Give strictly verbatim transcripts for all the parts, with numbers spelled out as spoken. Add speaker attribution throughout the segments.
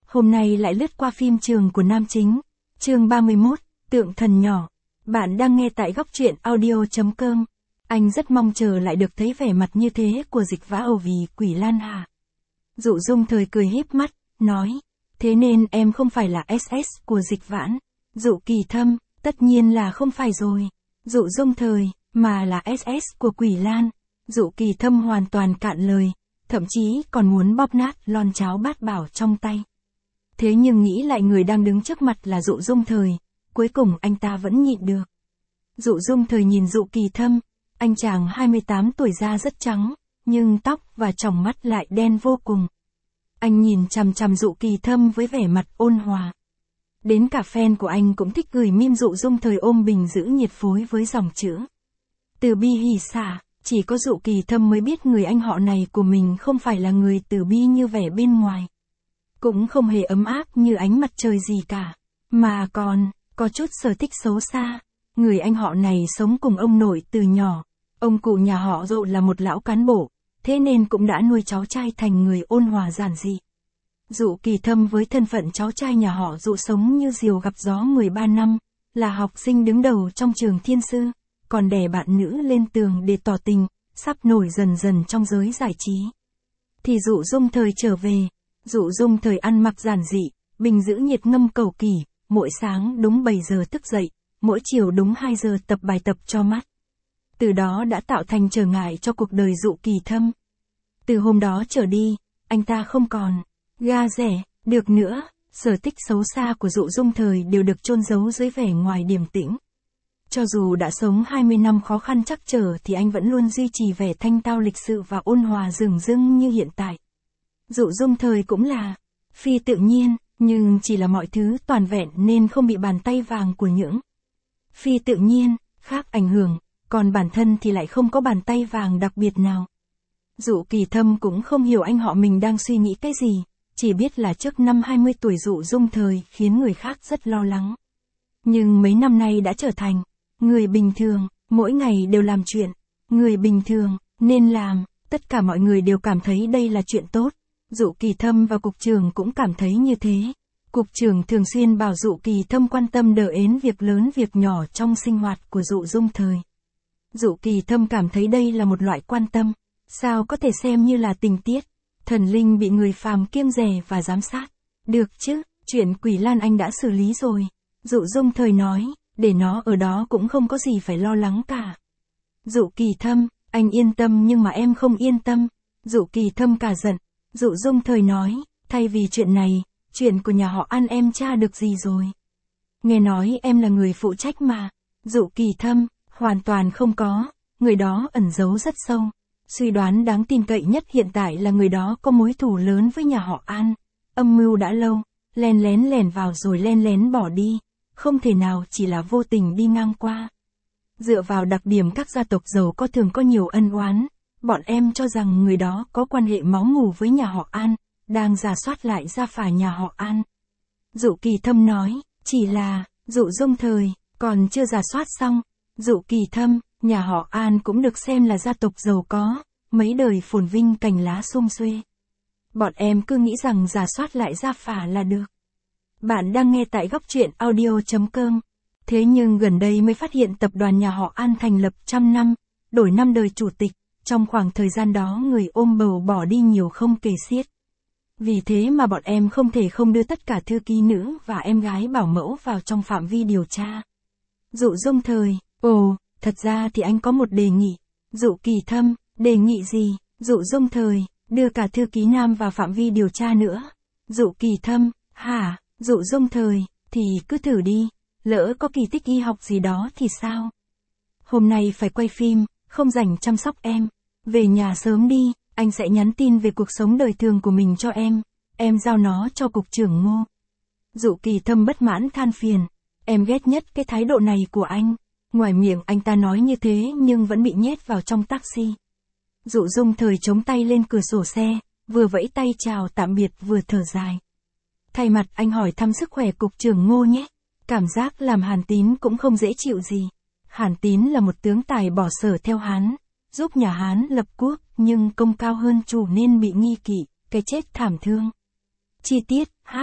Speaker 1: Hôm nay lại lướt qua phim Trường của nam chính, chương ba mươi mốt, Tượng thần nhỏ. Bạn đang nghe tại góc truyện audio chấm com. Anh rất mong chờ lại được thấy vẻ mặt như thế của Dịch Vã Ầu vì Quỷ Lan Hà. Dụ Dung Thời cười híp mắt, nói, thế nên em không phải là ét ét của Dịch Vãn. Dụ Kỳ Thâm, tất nhiên là không phải rồi. Dụ Dung Thời, mà là ét ét của Quỷ Lan. Dụ Kỳ Thâm hoàn toàn cạn lời, thậm chí còn muốn bóp nát lon cháo bát bảo trong tay. Thế nhưng nghĩ lại người đang đứng trước mặt là Dụ Dung Thời, cuối cùng anh ta vẫn nhịn được. Dụ Dung Thời nhìn Dụ Kỳ Thâm, anh chàng hai mươi tám tuổi da rất trắng, nhưng tóc và tròng mắt lại đen vô cùng. Anh nhìn chằm chằm Dụ Kỳ Thâm với vẻ mặt ôn hòa. Đến cả fan của anh cũng thích gửi meme Dụ Dung Thời ôm bình giữ nhiệt phối với dòng chữ Từ bi hỉ xả. Chỉ có Dụ Kỳ Thâm mới biết người anh họ này của mình không phải là người từ bi như vẻ bên ngoài. Cũng không hề ấm áp như ánh mặt trời gì cả, mà còn, có chút sở thích xấu xa. Người anh họ này sống cùng ông nội từ nhỏ, ông cụ nhà họ Dụ là một lão cán bộ, thế nên cũng đã nuôi cháu trai thành người ôn hòa giản dị. Dụ Kỳ Thâm với thân phận cháu trai nhà họ Dụ sống như diều gặp gió mười ba năm, là học sinh đứng đầu trong trường thiên sư, còn đè bạn nữ lên tường để tỏ tình, sắp nổi dần dần trong giới giải trí. Thì Dụ Dung Thời trở về, Dụ Dung Thời ăn mặc giản dị, bình giữ nhiệt ngâm cầu kỳ, mỗi sáng đúng bảy giờ thức dậy, mỗi chiều đúng hai giờ tập bài tập cho mắt. Từ đó đã tạo thành trở ngại cho cuộc đời Dụ Kỳ Thâm. Từ hôm đó trở đi, anh ta không còn ga rẻ, được nữa, sở thích xấu xa của Dụ Dung Thời đều được chôn giấu dưới vẻ ngoài điềm tĩnh. Cho dù đã sống hai mươi năm khó khăn trắc trở thì anh vẫn luôn duy trì vẻ thanh tao lịch sự và ôn hòa dửng dưng như hiện tại. Dụ Dung Thời cũng là phi tự nhiên, nhưng chỉ là mọi thứ toàn vẹn nên không bị bàn tay vàng của những phi tự nhiên khác ảnh hưởng, còn bản thân thì lại không có bàn tay vàng đặc biệt nào. Dụ Kỳ Thâm cũng không hiểu anh họ mình đang suy nghĩ cái gì, chỉ biết là trước năm hai mươi tuổi Dụ Dung Thời khiến người khác rất lo lắng. Nhưng mấy năm nay đã trở thành người bình thường, mỗi ngày đều làm chuyện người bình thường nên làm, tất cả mọi người đều cảm thấy đây là chuyện tốt. Dụ Kỳ Thâm và cục trưởng cũng cảm thấy như thế. Cục trưởng thường xuyên bảo Dụ Kỳ Thâm quan tâm đỡ ến việc lớn việc nhỏ trong sinh hoạt của Dụ Dung Thời. Dụ Kỳ Thâm cảm thấy đây là một loại quan tâm, sao có thể xem như là tình tiết, thần linh bị người phàm kiêng dè và giám sát. Được chứ, chuyện Quỷ Lan anh đã xử lý rồi. Dụ Dung Thời nói, để nó ở đó cũng không có gì phải lo lắng cả. Dụ Kỳ Thâm, anh yên tâm nhưng mà em không yên tâm. Dụ Kỳ Thâm cả giận. Dụ Dung Thời nói, thay vì chuyện này, chuyện của nhà họ An em tra được gì rồi? Nghe nói em là người phụ trách mà. Dụ Kỳ Thâm, hoàn toàn không có, người đó ẩn giấu rất sâu. Suy đoán đáng tin cậy nhất hiện tại là người đó có mối thù lớn với nhà họ An. Âm mưu đã lâu, len lén lẻn vào rồi len lén bỏ đi, không thể nào chỉ là vô tình đi ngang qua. Dựa vào đặc điểm các gia tộc giàu có thường có nhiều ân oán, bọn em cho rằng người đó có quan hệ máu mủ với nhà họ An, đang rà soát lại gia phả nhà họ An. Dụ Kỳ Thâm nói, chỉ là, Dụ Dung Thời, còn chưa rà soát xong. Dụ Kỳ Thâm, nhà họ An cũng được xem là gia tộc giàu có, mấy đời phồn vinh cành lá sum xuê. Bọn em cứ nghĩ rằng rà soát lại gia phả là được. Bạn đang nghe tại góc truyện audio chấm com. Thế nhưng gần đây mới phát hiện tập đoàn nhà họ An thành lập trăm năm, đổi năm đời chủ tịch, trong khoảng thời gian đó người ôm bầu bỏ đi nhiều không kể xiết. Vì thế mà bọn em không thể không đưa tất cả thư ký nữ và em gái bảo mẫu vào trong phạm vi điều tra. Dụ Dung Thời, ồ, thật ra thì anh có một đề nghị. Dụ Kỳ Thâm, đề nghị gì? Dụ Dung Thời, đưa cả thư ký nam vào phạm vi điều tra nữa. Dụ Kỳ Thâm, hả? Dụ Dung Thời, thì cứ thử đi, lỡ có kỳ tích y học gì đó thì sao? Hôm nay phải quay phim, không rảnh chăm sóc em. Về nhà sớm đi, anh sẽ nhắn tin về cuộc sống đời thường của mình cho em. Em giao nó cho cục trưởng Ngô. Dụ Kỳ Thâm bất mãn than phiền. Em ghét nhất cái thái độ này của anh. Ngoài miệng anh ta nói như thế nhưng vẫn bị nhét vào trong taxi. Dụ Dung Thời chống tay lên cửa sổ xe, vừa vẫy tay chào tạm biệt vừa thở dài. Thay mặt anh hỏi thăm sức khỏe cục trưởng Ngô nhé. Cảm giác làm Hàn Tín cũng không dễ chịu gì. Hàn Tín là một tướng tài bỏ sở theo Hán, giúp nhà Hán lập quốc nhưng công cao hơn chủ nên bị nghi kỵ, cái chết thảm thương. Chi tiết, hát,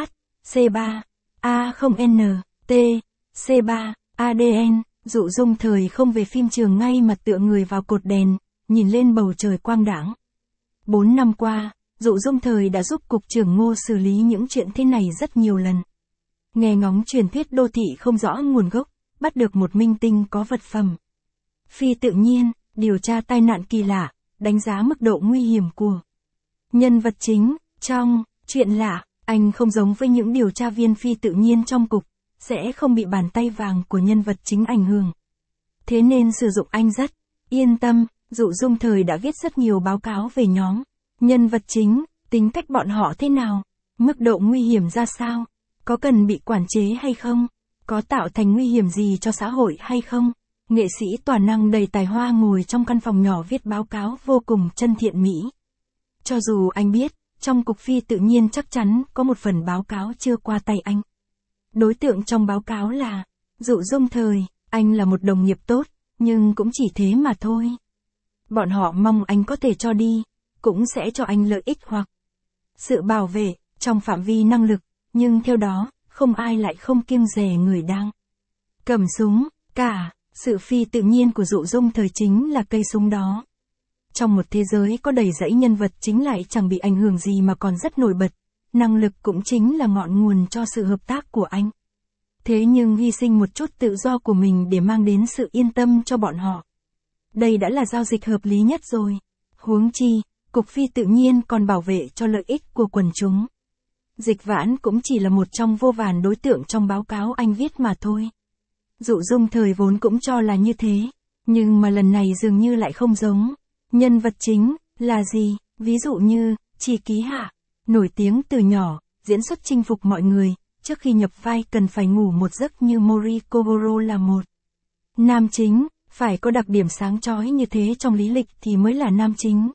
Speaker 1: C ba, A không N, T, C ba, A D N, Dụ Dung Thời không về phim trường ngay mà tựa người vào cột đèn, nhìn lên bầu trời quang đãng. Bốn năm qua, Dụ Dung Thời đã giúp Cục trưởng Ngô xử lý những chuyện thế này rất nhiều lần. Nghe ngóng truyền thuyết đô thị không rõ nguồn gốc, bắt được một minh tinh có vật phẩm phi tự nhiên, điều tra tai nạn kỳ lạ, đánh giá mức độ nguy hiểm của nhân vật chính. Trong chuyện lạ, anh không giống với những điều tra viên phi tự nhiên trong cục, sẽ không bị bàn tay vàng của nhân vật chính ảnh hưởng. Thế nên sử dụng anh rất yên tâm. Dụ Dung Thời đã viết rất nhiều báo cáo về nhóm nhân vật chính, tính cách bọn họ thế nào, mức độ nguy hiểm ra sao, có cần bị quản chế hay không, có tạo thành nguy hiểm gì cho xã hội hay không. Nghệ sĩ toàn năng đầy tài hoa ngồi trong căn phòng nhỏ viết báo cáo vô cùng chân thiện mỹ. Cho dù anh biết, trong cục phi tự nhiên chắc chắn có một phần báo cáo chưa qua tay anh. Đối tượng trong báo cáo là Dụ Dung Thời, anh là một đồng nghiệp tốt, nhưng cũng chỉ thế mà thôi. Bọn họ mong anh có thể cho đi, cũng sẽ cho anh lợi ích hoặc sự bảo vệ, trong phạm vi năng lực, nhưng theo đó, không ai lại không kiêng dè người đang cầm súng, cả, sự phi tự nhiên của Dụ Dung Thời chính là cây súng đó. Trong một thế giới có đầy rẫy nhân vật chính lại chẳng bị ảnh hưởng gì mà còn rất nổi bật, năng lực cũng chính là ngọn nguồn cho sự hợp tác của anh. Thế nhưng hy sinh một chút tự do của mình để mang đến sự yên tâm cho bọn họ. Đây đã là giao dịch hợp lý nhất rồi. Huống chi, cục phi tự nhiên còn bảo vệ cho lợi ích của quần chúng. Dịch Vãn cũng chỉ là một trong vô vàn đối tượng trong báo cáo anh viết mà thôi. Dụ Dung Thời vốn cũng cho là như thế, nhưng mà lần này dường như lại không giống. Nhân vật chính là gì? Ví dụ như Trì Ký Hạ, nổi tiếng từ nhỏ, diễn xuất chinh phục mọi người, trước khi nhập vai cần phải ngủ một giấc như Mori Kogoro là một nam chính, phải có đặc điểm sáng chói như thế trong lý lịch thì mới là nam chính.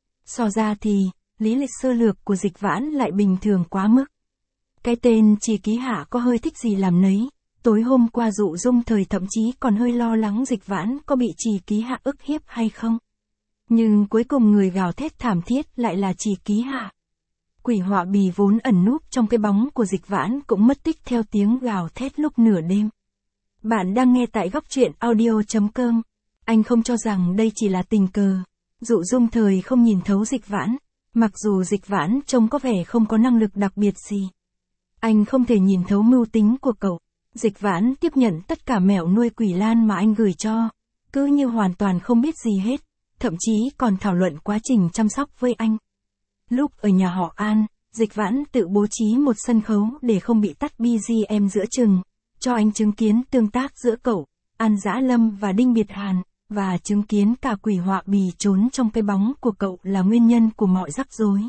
Speaker 1: So ra thì, lý lịch sơ lược của Dịch Vãn lại bình thường quá mức. Cái tên Trì Ký Hạ có hơi thích gì làm nấy. Tối hôm qua Dụ Dung Thời thậm chí còn hơi lo lắng Dịch Vãn có bị Trì Ký Hạ ức hiếp hay không. Nhưng cuối cùng người gào thét thảm thiết lại là Trì Ký Hạ. Quỷ họa bì vốn ẩn núp trong cái bóng của Dịch Vãn cũng mất tích theo tiếng gào thét lúc nửa đêm. Bạn đang nghe tại góc truyện audio chấm com. Anh không cho rằng đây chỉ là tình cờ. Dụ Dung Thời không nhìn thấu Dịch Vãn, mặc dù Dịch Vãn trông có vẻ không có năng lực đặc biệt gì. Anh không thể nhìn thấu mưu tính của cậu. Dịch Vãn tiếp nhận tất cả mẹo nuôi quỷ lan mà anh gửi cho, cứ như hoàn toàn không biết gì hết, thậm chí còn thảo luận quá trình chăm sóc với anh. Lúc ở nhà họ An, Dịch Vãn tự bố trí một sân khấu để không bị tắt bê giê em giữa chừng, cho anh chứng kiến tương tác giữa cậu, An Dã Lâm và Đinh Biệt Hàn, và chứng kiến cả quỷ họa bì trốn trong cái bóng của cậu là nguyên nhân của mọi rắc rối.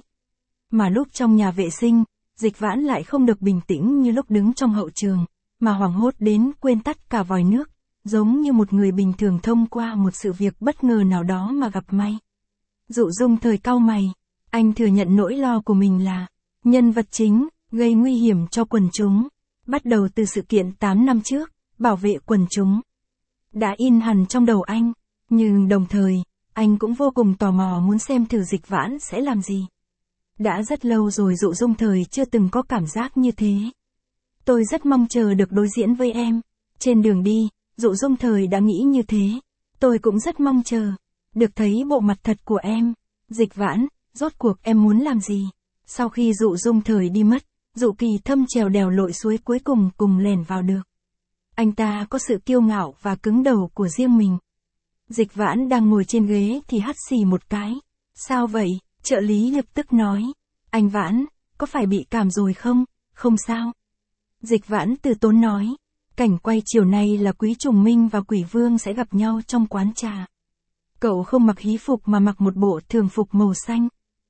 Speaker 1: Mà lúc trong nhà vệ sinh, Dịch Vãn lại không được bình tĩnh như lúc đứng trong hậu trường, mà hoảng hốt đến quên tắt cả vòi nước, giống như một người bình thường thông qua một sự việc bất ngờ nào đó mà gặp may. Dụ Dung Thời cau mày, anh thừa nhận nỗi lo của mình là nhân vật chính, gây nguy hiểm cho quần chúng, bắt đầu từ sự kiện tám năm trước, bảo vệ quần chúng. Đã in hẳn trong đầu anh, nhưng đồng thời, anh cũng vô cùng tò mò muốn xem thử Dịch Vãn sẽ làm gì. Đã rất lâu rồi Dụ Dung Thời chưa từng có cảm giác như thế. Tôi rất mong chờ được đối diễn với em. Trên đường đi, Dụ Dung Thời đã nghĩ như thế. Tôi cũng rất mong chờ được thấy bộ mặt thật của em. Dịch Vãn, rốt cuộc em muốn làm gì? Sau khi Dụ Dung Thời đi mất, Dụ Kỳ Thâm trèo đèo lội suối cuối cùng cùng lẻn vào được. Anh ta có sự kiêu ngạo và cứng đầu của riêng mình. Dịch Vãn đang ngồi trên ghế thì hắt xì một cái. Sao vậy? Trợ lý lập tức nói. Anh Vãn, có phải bị cảm rồi không? Không sao. Dịch Vãn từ tốn nói. Cảnh quay chiều nay là Quý Trùng Minh và Quỷ Vương sẽ gặp nhau trong quán trà. Cậu không mặc hí phục mà mặc một bộ thường phục màu xanh.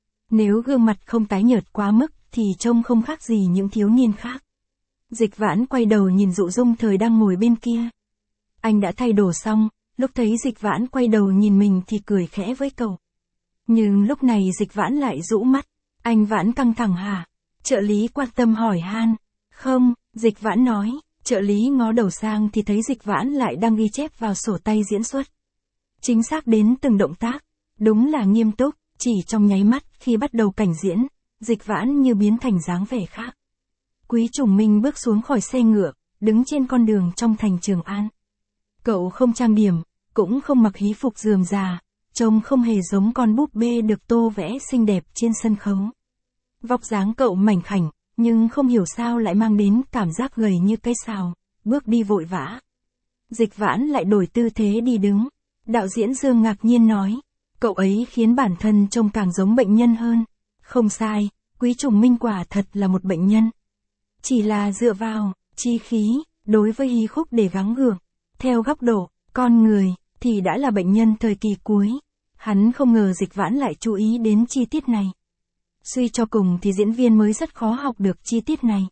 Speaker 1: Nếu gương mặt không tái nhợt quá mức thì trông không khác gì những thiếu niên khác. Dịch Vãn quay đầu nhìn Dụ Dung Thời đang ngồi bên kia. Anh đã thay đồ xong, lúc thấy Dịch Vãn quay đầu nhìn mình thì cười khẽ với cậu. Nhưng lúc này Dịch Vãn lại rũ mắt. Anh Vãn căng thẳng hả? Trợ lý quan tâm hỏi han. Không, Dịch Vãn nói. Trợ lý ngó đầu sang thì thấy Dịch Vãn lại đang ghi chép vào sổ tay diễn xuất. Chính xác đến từng động tác. Đúng là nghiêm túc, chỉ trong nháy mắt khi bắt đầu cảnh diễn, Dịch Vãn như biến thành dáng vẻ khác. Quý Trùng Minh bước xuống khỏi xe ngựa, đứng trên con đường trong thành Trường An. Cậu không trang điểm, cũng không mặc hí phục rườm rà, trông không hề giống con búp bê được tô vẽ xinh đẹp trên sân khấu. Vóc dáng cậu mảnh khảnh, nhưng không hiểu sao lại mang đến cảm giác gầy như cây sào, bước đi vội vã. Dịch Vãn lại đổi tư thế đi đứng. Đạo diễn Dương ngạc nhiên nói, cậu ấy khiến bản thân trông càng giống bệnh nhân hơn. Không sai, Quý Trùng Minh quả thật là một bệnh nhân. Chỉ là dựa vào chi khí, đối với hí khúc để gắng gượng, theo góc độ con người thì đã là bệnh nhân thời kỳ cuối. Hắn không ngờ Dịch Vãn lại chú ý đến chi tiết này. Suy cho cùng thì diễn viên mới rất khó học được chi tiết này.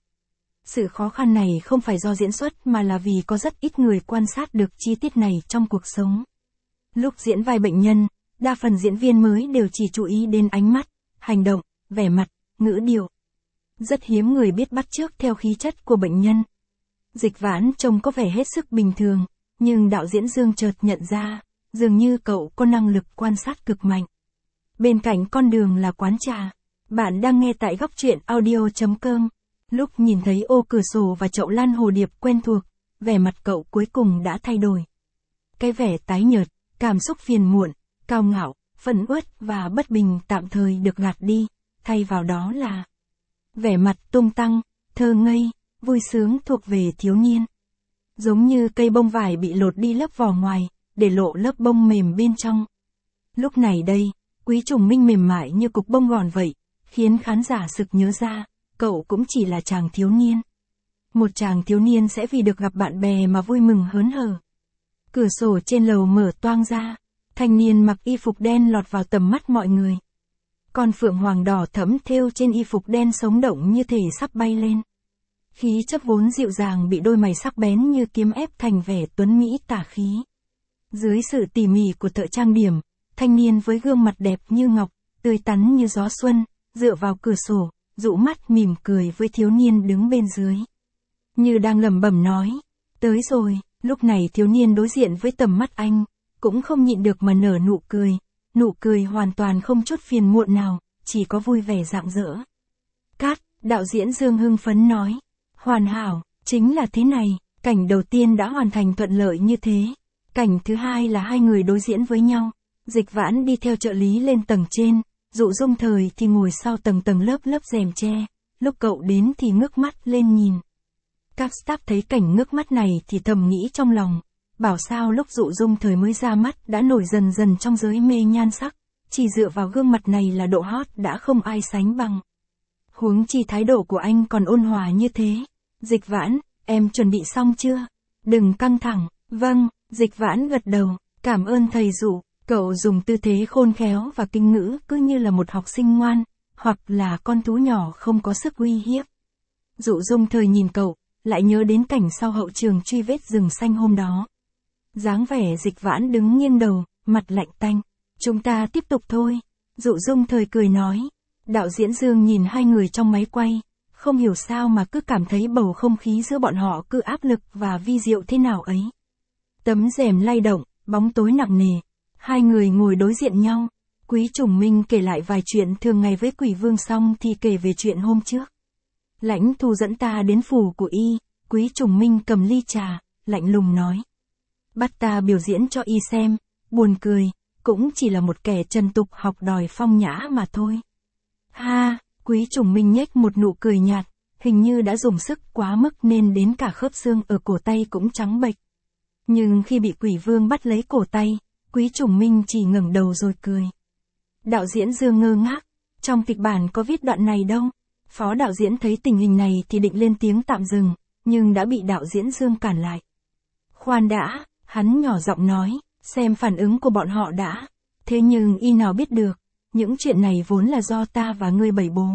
Speaker 1: Sự khó khăn này không phải do diễn xuất mà là vì có rất ít người quan sát được chi tiết này trong cuộc sống. Lúc diễn vai bệnh nhân, đa phần diễn viên mới đều chỉ chú ý đến ánh mắt, hành động, vẻ mặt, ngữ điệu. Rất hiếm người biết bắt chước theo khí chất của bệnh nhân. Dịch Vãn trông có vẻ hết sức bình thường, nhưng đạo diễn Dương chợt nhận ra, dường như cậu có năng lực quan sát cực mạnh. Bên cạnh con đường là quán trà. Bạn đang nghe tại góc truyện audio chấm com. Lúc nhìn thấy ô cửa sổ và chậu lan hồ điệp quen thuộc, vẻ mặt cậu cuối cùng đã thay đổi. Cái vẻ tái nhợt, cảm xúc phiền muộn, cao ngạo, phẫn uất và bất bình tạm thời được gạt đi, thay vào đó là vẻ mặt tung tăng, thơ ngây, vui sướng thuộc về thiếu niên. Giống như cây bông vải bị lột đi lớp vỏ ngoài, để lộ lớp bông mềm bên trong. Lúc này đây, Quý Trùng Minh mềm mại như cục bông gòn vậy, khiến khán giả sực nhớ ra, cậu cũng chỉ là chàng thiếu niên. Một chàng thiếu niên sẽ vì được gặp bạn bè mà vui mừng hớn hở. Cửa sổ trên lầu mở toang ra, thanh niên mặc y phục đen lọt vào tầm mắt mọi người. Con phượng hoàng đỏ thẫm thêu trên y phục đen sống động như thể sắp bay lên. Khí chất vốn dịu dàng bị đôi mày sắc bén như kiếm ép thành vẻ tuấn mỹ tả khí. Dưới sự tỉ mỉ của thợ trang điểm, thanh niên với gương mặt đẹp như ngọc, tươi tắn như gió xuân, dựa vào cửa sổ, dụ mắt mỉm cười với thiếu niên đứng bên dưới. Như đang lẩm bẩm nói, tới rồi. Lúc này thiếu niên đối diện với tầm mắt anh, cũng không nhịn được mà nở nụ cười, nụ cười hoàn toàn không chút phiền muộn nào, chỉ có vui vẻ rạng rỡ. Cát, đạo diễn Dương hưng phấn nói, hoàn hảo, chính là thế này, cảnh đầu tiên đã hoàn thành thuận lợi như thế. Cảnh thứ hai là hai người đối diễn với nhau, Dịch Vãn đi theo trợ lý lên tầng trên, Dụ Dung Thời thì ngồi sau tầng tầng lớp lớp rèm tre, lúc cậu đến thì ngước mắt lên nhìn. Các staff thấy cảnh ngước mắt này thì thầm nghĩ trong lòng, bảo sao lúc Dụ Dung Thời mới ra mắt đã nổi dần dần trong giới mê nhan sắc, chỉ dựa vào gương mặt này là độ hot đã không ai sánh bằng. Huống chi thái độ của anh còn ôn hòa như thế. Dịch Vãn, em chuẩn bị xong chưa? Đừng căng thẳng. Vâng, Dịch Vãn gật đầu, cảm ơn thầy Dụ. Cậu dùng tư thế khôn khéo và kinh ngữ cứ như là một học sinh ngoan, hoặc là con thú nhỏ không có sức uy hiếp. Dụ Dung Thời nhìn cậu, lại nhớ đến cảnh sau hậu trường truy vết rừng xanh hôm đó. Dáng vẻ Dịch Vãn đứng nghiêng đầu, mặt lạnh tanh. Chúng ta tiếp tục thôi. Dụ Dung Thời cười nói. Đạo diễn Dương nhìn hai người trong máy quay, không hiểu sao mà cứ cảm thấy bầu không khí giữa bọn họ cứ áp lực và vi diệu thế nào ấy. Tấm rèm lay động, bóng tối nặng nề. Hai người ngồi đối diện nhau. Quý Trùng Minh kể lại vài chuyện thường ngày với Quỷ Vương xong thì kể về chuyện hôm trước. Lãnh Thu dẫn ta đến phủ của y, Quý Trùng Minh cầm ly trà, lạnh lùng nói. Bắt ta biểu diễn cho y xem, buồn cười, cũng chỉ là một kẻ trần tục học đòi phong nhã mà thôi. Ha, Quý Trùng Minh nhếch một nụ cười nhạt, hình như đã dùng sức quá mức nên đến cả khớp xương ở cổ tay cũng trắng bệch. Nhưng khi bị Quỷ Vương bắt lấy cổ tay, Quý Trùng Minh chỉ ngẩng đầu rồi cười. Đạo diễn Dương ngơ ngác, trong kịch bản có viết đoạn này đâu. Phó đạo diễn thấy tình hình này thì định lên tiếng tạm dừng, nhưng đã bị đạo diễn Dương cản lại. Khoan đã, hắn nhỏ giọng nói, xem phản ứng của bọn họ đã. Thế nhưng y nào biết được, những chuyện này vốn là do ta và ngươi bày bố.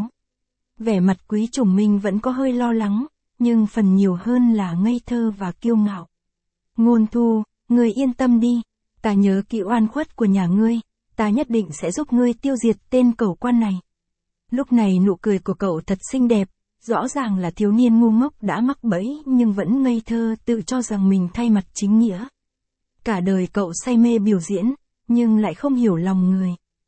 Speaker 1: Vẻ mặt Quý Trùng Minh vẫn có hơi lo lắng, nhưng phần nhiều hơn là ngây thơ và kiêu ngạo. Ngôn Thu, ngươi yên tâm đi, ta nhớ kỹ oan khuất của nhà ngươi, ta nhất định sẽ giúp ngươi tiêu diệt tên cẩu quan này. Lúc này nụ cười của cậu thật xinh đẹp, rõ ràng là thiếu niên ngu ngốc đã mắc bẫy nhưng vẫn ngây thơ tự cho rằng mình thay mặt chính nghĩa. Cả đời cậu say mê biểu diễn, nhưng lại không hiểu lòng người.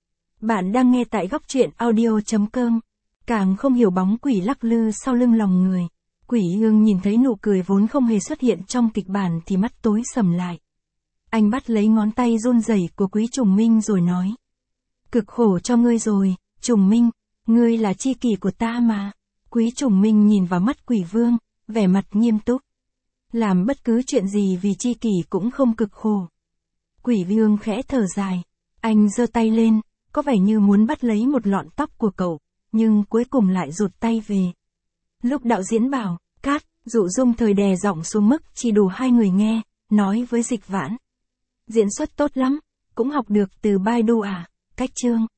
Speaker 1: Bạn đang nghe tại góc truyện audio chấm com, càng không hiểu bóng quỷ lắc lư sau lưng lòng người. Quỷ Ương nhìn thấy nụ cười vốn không hề xuất hiện trong kịch bản thì mắt tối sầm lại. Anh bắt lấy ngón tay run rẩy của Quý Trùng Minh rồi nói. Cực khổ cho ngươi rồi, Trùng Minh, ngươi là tri kỷ của ta mà. Quý Trùng Minh nhìn vào mắt Quỷ Vương, vẻ mặt nghiêm túc. Làm bất cứ chuyện gì vì tri kỷ cũng không cực khổ. Quỷ Vương khẽ thở dài. Anh giơ tay lên, có vẻ như muốn bắt lấy một lọn tóc của cậu, nhưng cuối cùng lại rụt tay về. Lúc đạo diễn bảo, cắt, Dụ Dung thời đè giọng xuống mức chỉ đủ hai người nghe, nói với Dịch Vãn. Diễn xuất tốt lắm, cũng học được từ Baidu à, cách chương.